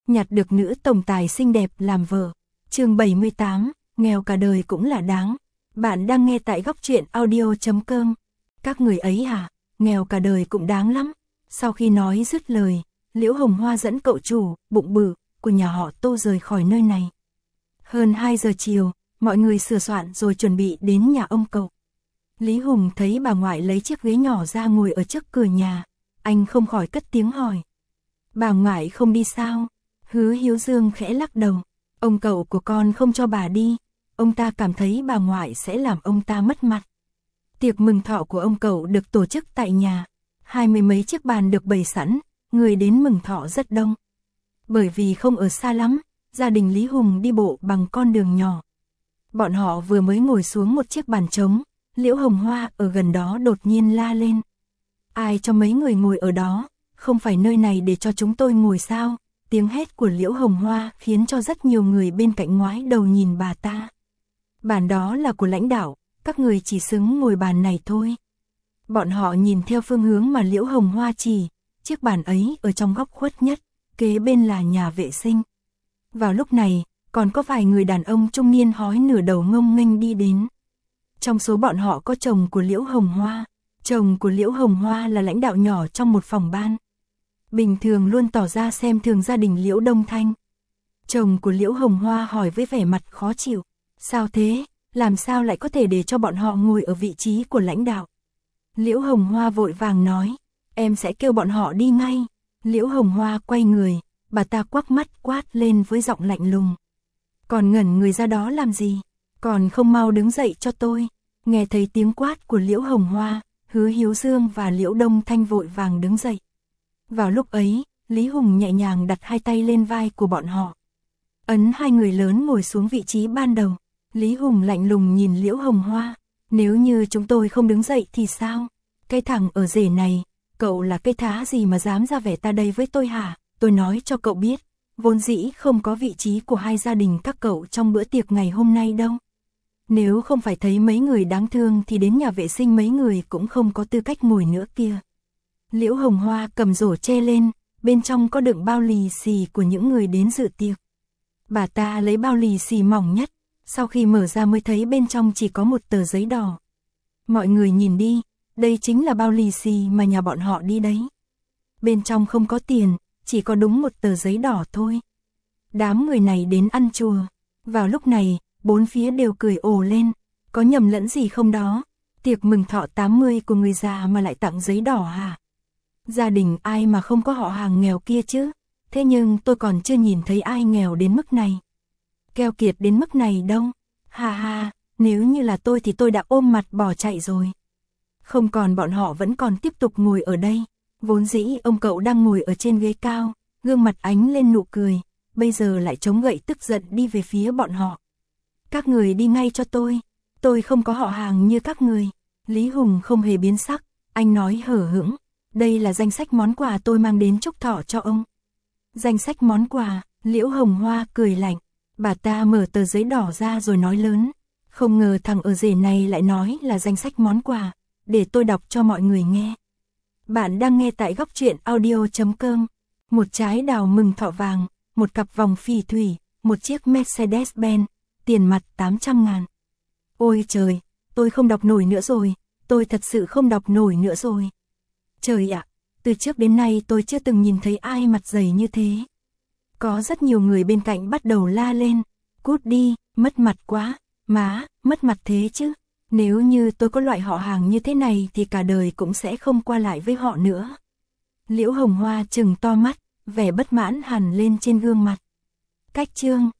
nhặt được nữ tổng tài xinh đẹp làm vợ. Chương 78, nghèo cả đời cũng là đáng. Bạn đang nghe tại góc truyện audio.com. Các người ấy hả, nghèo cả đời cũng đáng lắm. Sau khi nói dứt lời, Liễu Hồng Hoa dẫn cậu chủ, bụng bự, của nhà họ Tô rời khỏi nơi này. Hơn 2 giờ chiều, mọi người sửa soạn rồi chuẩn bị đến nhà ông cậu. Lý Hùng thấy bà ngoại lấy chiếc ghế nhỏ ra ngồi ở trước cửa nhà. Anh không khỏi cất tiếng hỏi. Bà ngoại không đi sao? Hứa Hiếu Dương khẽ lắc đầu. Ông cậu của con không cho bà đi. Ông ta cảm thấy bà ngoại sẽ làm ông ta mất mặt. Tiệc mừng thọ của ông cậu được tổ chức tại nhà. 20 mấy chiếc bàn được bày sẵn, người đến mừng thọ rất đông. Bởi vì không ở xa lắm, gia đình Lý Hùng đi bộ bằng con đường nhỏ. Bọn họ vừa mới ngồi xuống một chiếc bàn trống, Liễu Hồng Hoa ở gần đó đột nhiên la lên. Ai cho mấy người ngồi ở đó, không phải nơi này để cho chúng tôi ngồi sao? Tiếng hét của Liễu Hồng Hoa khiến cho rất nhiều người bên cạnh ngoái đầu nhìn bà ta. Bàn đó là của lãnh đạo, các người chỉ xứng ngồi bàn này thôi. Bọn họ nhìn theo phương hướng mà Liễu Hồng Hoa chỉ, chiếc bàn ấy ở trong góc khuất nhất, kế bên là nhà vệ sinh. Vào lúc này, còn có vài người đàn ông trung niên hói nửa đầu ngông nghênh đi đến. Trong số bọn họ có chồng của Liễu Hồng Hoa. Chồng của Liễu Hồng Hoa là lãnh đạo nhỏ trong một phòng ban. Bình thường luôn tỏ ra xem thường gia đình Liễu Đông Thanh. Chồng của Liễu Hồng Hoa hỏi với vẻ mặt khó chịu. Sao thế? Làm sao lại có thể để cho bọn họ ngồi ở vị trí của lãnh đạo? Liễu Hồng Hoa vội vàng nói. Em sẽ kêu bọn họ đi ngay. Liễu Hồng Hoa quay người. Bà ta quắc mắt quát lên với giọng lạnh lùng. Còn ngẩn người ra đó làm gì? Còn không mau đứng dậy cho tôi. Nghe thấy tiếng quát của Liễu Hồng Hoa, Hứa Hiếu Dương và Liễu Đông Thanh vội vàng đứng dậy. Vào lúc ấy, Lý Hùng nhẹ nhàng đặt hai tay lên vai của bọn họ. Ấn hai người lớn ngồi xuống vị trí ban đầu. Lý Hùng lạnh lùng nhìn Liễu Hồng Hoa. Nếu như chúng tôi không đứng dậy thì sao? Cái thằng ở rể này, cậu là cái thá gì mà dám ra vẻ ta đây với tôi hả? Tôi nói cho cậu biết, vốn dĩ không có vị trí của hai gia đình các cậu trong bữa tiệc ngày hôm nay đâu. Nếu không phải thấy mấy người đáng thương thì đến nhà vệ sinh mấy người cũng không có tư cách ngồi nữa kia. Liễu Hồng Hoa cầm rổ che lên, bên trong có đựng bao lì xì của những người đến dự tiệc. Bà ta lấy bao lì xì mỏng nhất, sau khi mở ra mới thấy bên trong chỉ có một tờ giấy đỏ. Mọi người nhìn đi, đây chính là bao lì xì mà nhà bọn họ đi đấy. Bên trong không có tiền, chỉ có đúng một tờ giấy đỏ thôi. Đám người này đến ăn chùa. Vào lúc này, bốn phía đều cười ồ lên. Có nhầm lẫn gì không đó? Tiệc mừng thọ 80 của người già mà lại tặng giấy đỏ hả? Gia đình ai mà không có họ hàng nghèo kia chứ? Thế nhưng tôi còn chưa nhìn thấy ai nghèo đến mức này. Keo kiệt đến mức này đâu. Ha ha, nếu như là tôi thì tôi đã ôm mặt bỏ chạy rồi. Không còn bọn họ vẫn còn tiếp tục ngồi ở đây. Vốn dĩ ông cậu đang ngồi ở trên ghế cao, gương mặt ánh lên nụ cười, bây giờ lại chống gậy tức giận đi về phía bọn họ. Các người đi ngay cho tôi không có họ hàng như các người. Lý Hùng không hề biến sắc, anh nói hở hững, đây là danh sách món quà tôi mang đến chúc thọ cho ông. Danh sách món quà, Liễu Hồng Hoa cười lạnh, bà ta mở tờ giấy đỏ ra rồi nói lớn, không ngờ thằng ở rể này lại nói là danh sách món quà, để tôi đọc cho mọi người nghe. Bạn đang nghe tại góc truyện audio.com. Một trái đào mừng thọ vàng, một cặp vòng phỉ thủy, một chiếc Mercedes-Benz, tiền mặt 800.000. Ôi trời, tôi không đọc nổi nữa rồi, tôi thật sự không đọc nổi nữa rồi. Trời ạ, từ trước đến nay tôi chưa từng nhìn thấy ai mặt dày như thế. Có rất nhiều người bên cạnh bắt đầu la lên, cút đi, mất mặt quá, má, mất mặt thế chứ. Nếu như tôi có loại họ hàng như thế này thì cả đời cũng sẽ không qua lại với họ nữa. Liễu Hồng Hoa trừng to mắt, vẻ bất mãn hằn lên trên gương mặt. Cách chương